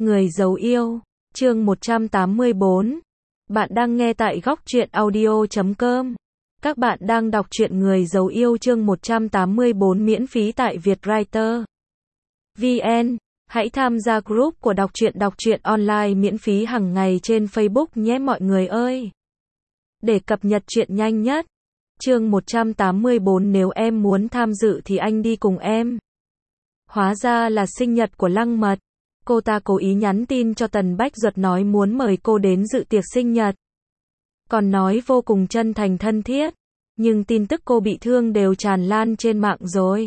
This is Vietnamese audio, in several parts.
Người giấu yêu, chương 184. Bạn đang nghe tại góc truyện audio.com. Các bạn đang đọc truyện Người giấu yêu chương 184 miễn phí tại Vietwriter VN. Hãy tham gia group của đọc truyện online miễn phí hàng ngày trên Facebook nhé mọi người ơi. Để cập nhật truyện nhanh nhất. Chương 184 nếu em muốn tham dự thì anh đi cùng em. Hóa ra là sinh nhật của Lăng Mật. Cô ta cố ý nhắn tin cho Tần Bách Duật nói muốn mời cô đến dự tiệc sinh nhật. Còn nói vô cùng chân thành thân thiết. Nhưng tin tức cô bị thương đều tràn lan trên mạng rồi.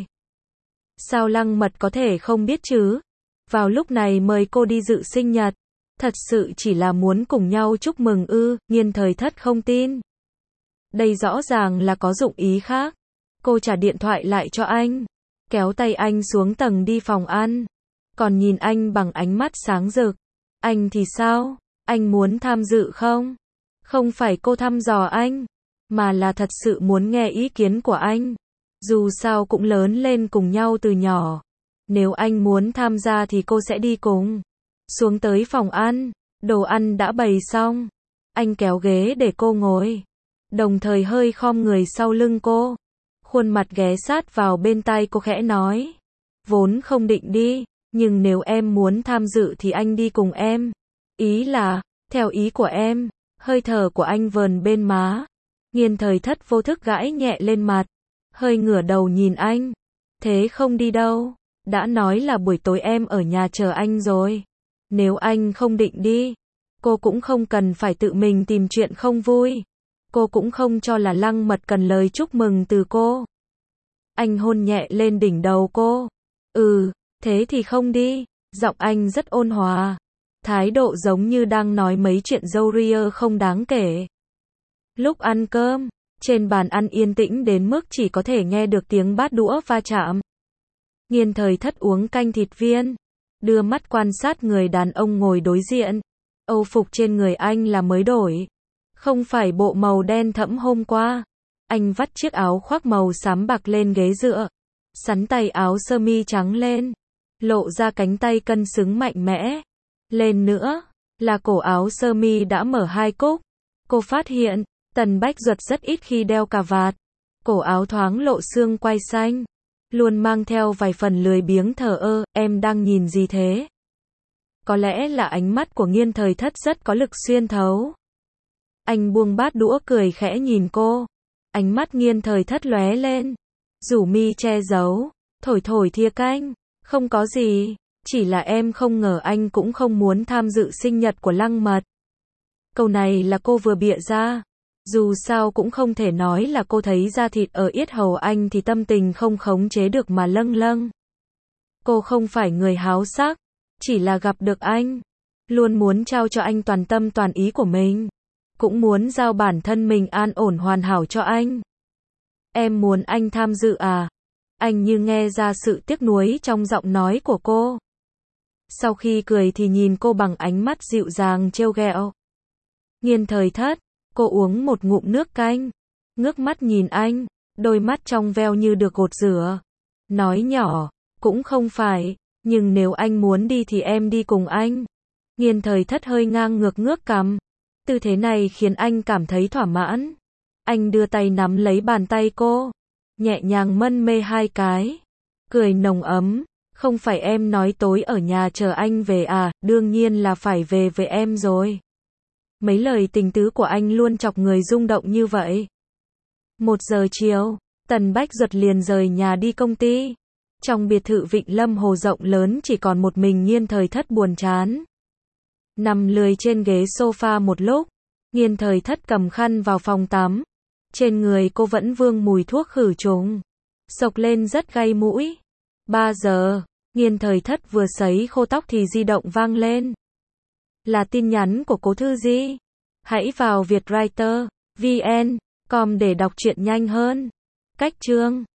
Sao Lăng Mật có thể không biết chứ? Vào lúc này mời cô đi dự sinh nhật. Thật sự chỉ là muốn cùng nhau chúc mừng ư? Nghiên Thời Thất không tin. Đây rõ ràng là có dụng ý khác. Cô trả điện thoại lại cho anh. Kéo tay anh xuống tầng đi phòng ăn. Còn nhìn anh bằng ánh mắt sáng rực. Anh thì sao? Anh muốn tham dự không? Không phải cô thăm dò anh, mà là thật sự muốn nghe ý kiến của anh. Dù sao cũng lớn lên cùng nhau từ nhỏ. Nếu anh muốn tham gia thì cô sẽ đi cùng. Xuống tới phòng ăn, đồ ăn đã bày xong. Anh kéo ghế để cô ngồi. Đồng thời hơi khom người sau lưng cô. Khuôn mặt ghé sát vào bên tai cô khẽ nói. Vốn không định đi, nhưng nếu em muốn tham dự thì anh đi cùng em. Ý là, theo ý của em. Hơi thở của anh vờn bên má. Nghiên Thời Thất vô thức gãi nhẹ lên mặt. Hơi ngửa đầu nhìn anh. Thế không đi đâu. Đã nói là buổi tối em ở nhà chờ anh rồi. Nếu anh không định đi, cô cũng không cần phải tự mình tìm chuyện không vui. Cô cũng không cho là Lăng Mật cần lời chúc mừng từ cô. Anh hôn nhẹ lên đỉnh đầu cô. Thế thì không đi. Giọng anh rất ôn hòa. Thái độ giống như đang nói mấy chuyện râu ria không đáng kể. Lúc ăn cơm, trên bàn ăn yên tĩnh đến mức chỉ có thể nghe được tiếng bát đũa va chạm. Nghiên Thời Thất uống canh thịt viên. Đưa mắt quan sát người đàn ông ngồi đối diện. Âu phục trên người anh là mới đổi. Không phải bộ màu đen thẫm hôm qua. Anh vắt chiếc áo khoác màu xám bạc lên ghế dựa. Sắn tay áo sơ mi trắng lên. Lộ ra cánh tay cân xứng mạnh mẽ. Lên nữa, là cổ áo sơ mi đã mở hai cúc. Cô phát hiện, Tần Bách Duật rất ít khi đeo cà vạt. Cổ áo thoáng lộ xương quai xanh. Luôn mang theo vài phần lười biếng thờ ơ, em đang nhìn gì thế? Có lẽ là ánh mắt của Nghiên Thời Thất rất có lực xuyên thấu. Anh buông bát đũa cười khẽ nhìn cô. Ánh mắt Nghiên Thời Thất lóe lên. Rủ mi che giấu, thổi thổi thìa canh. Không có gì, chỉ là em không ngờ anh cũng không muốn tham dự sinh nhật của Lăng Mật. Câu này là cô vừa bịa ra. Dù sao cũng không thể nói là cô thấy da thịt ở yết hầu anh thì tâm tình không khống chế được mà lâng lâng. Cô không phải người háo sắc, chỉ là gặp được anh. Luôn muốn trao cho anh toàn tâm toàn ý của mình. Cũng muốn giao bản thân mình an ổn hoàn hảo cho anh. Em muốn anh tham dự à? Anh như nghe ra sự tiếc nuối trong giọng nói của cô. Sau khi cười thì nhìn cô bằng ánh mắt dịu dàng trêu ghẹo. Nghiên Thời Thất, cô uống một ngụm nước canh. Ngước mắt nhìn anh, đôi mắt trong veo như được gột rửa. Nói nhỏ, cũng không phải, nhưng nếu anh muốn đi thì em đi cùng anh. Nghiên Thời Thất hơi ngang ngược ngước cằm. Tư thế này khiến anh cảm thấy thỏa mãn. Anh đưa tay nắm lấy bàn tay cô. Nhẹ nhàng mân mê hai cái. Cười nồng ấm. Không phải em nói tối ở nhà chờ anh về à? Đương nhiên là phải về với em rồi. Mấy lời tình tứ của anh luôn chọc người rung động như vậy. 1 giờ chiều, Tần Bách Duật liền rời nhà đi công ty. Trong biệt thự Vịnh Lâm Hồ rộng lớn chỉ còn một mình Nghiên Thời Thất buồn chán. Nằm lười trên ghế sofa một lúc, Nghiên Thời Thất cầm khăn vào phòng tắm. Trên người cô vẫn vương mùi thuốc khử trùng. Xộc lên rất gay mũi. 3 giờ, Nghiên Thời Thất vừa sấy khô tóc thì di động vang lên. Là tin nhắn của Cố Thư Di. Hãy vào Vietwriter VN.com để đọc truyện nhanh hơn. Cách chương